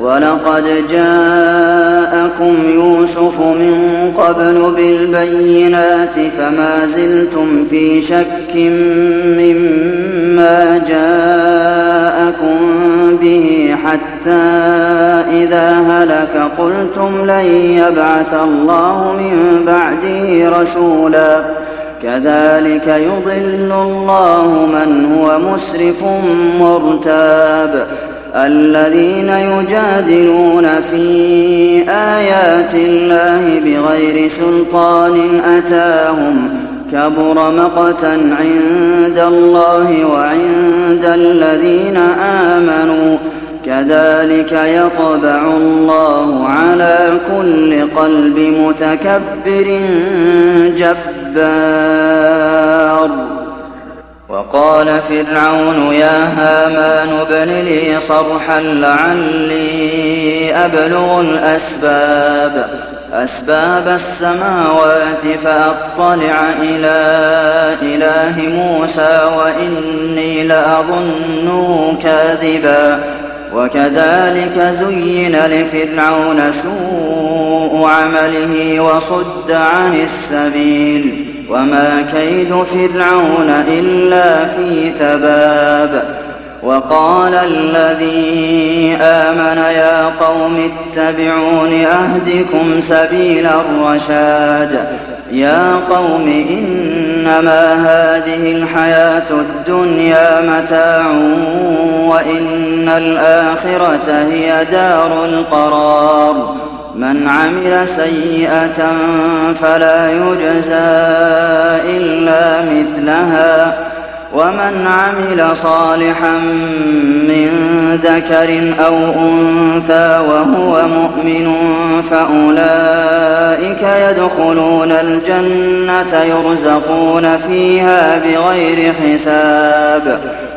وَلَقَدْ جَاءَكُمْ يُوسُفُ مِن قَبْلُ بِالْبَيِّنَاتِ فَمَا زِلْتُمْ فِي شَكٍّ مِّمَّا جَاءَكُم بِهِ حَتَّىٰ إِذَا هَلَكَ قُلْتُمْ لَن يَبْعَثَ اللَّهُ مِن بَعْدِهِ رَسُولًا ۚ كَذَٰلِكَ يُضِلُّ اللَّهُ مَنْ هُوَ مُسْرِفٌ مُّرْتَابٌ الَّذِينَ يُجَادِلُونَ فِي آيَاتِ اللَّهِ بِغَيْرِ سُلْطَانٍ أَتَاهُمْ كَبُرَ مَقْتًا عِندَ اللَّهِ وَعِندَ الَّذِينَ آمَنُوا كَذَٰلِكَ يَطْبَعُ اللَّهُ عَلَىٰ كُلِّ قَلْبِ مُتَكَبِّرٍ جَبَّارٍ وَقَالَ فِرْعَوْنُ يَا هَامَانُ ابْنِ لِي صَرْحًا لَّعَلِّي أَبْلُغُ أَسْبَابَ السَّمَاوَاتِ فَأَطَّلِعَ إِلَىٰ إِلَٰهِ مُوسَىٰ وَإِنِّي لَأَظُنُّهُ كَاذِبًا وَكَذَٰلِكَ زُيِّنَ لِفِرْعَوْنَ سُوءُ عَمَلِهِ وَصُدَّ عَنِ السَّبِيلِ وَمَا كَيْدُ فِرْعَوْنَ إِلَّا فِي تَبَابٍ وَقَالَ الَّذِي آمَنَ يَا قَوْمِ اتَّبِعُونِ أَهْدِكُمْ سَبِيلَ الرَّشَادِ يَا قَوْمِ إِنَّمَا هَٰذِهِ الْحَيَاةُ الدُّنْيَا مَتَاعٌ وَإِنَّ الْآخِرَةَ هِيَ دَارُ الْقَرَارِ مَنْ عَمِلَ سَيِّئَةً فَلَا يُجْزَىٰ إِلَّا مِثْلَهَا وَمَنْ عَمِلَ صَالِحًا مِّن ذَكَرٍ أَوْ أُنثَىٰ وَهُوَ مُؤْمِنٌ فَأُولَٰئِكَ يَدْخُلُونَ الْجَنَّةَ يُرْزَقُونَ فِيهَا بِغَيْرِ حِسَابٍ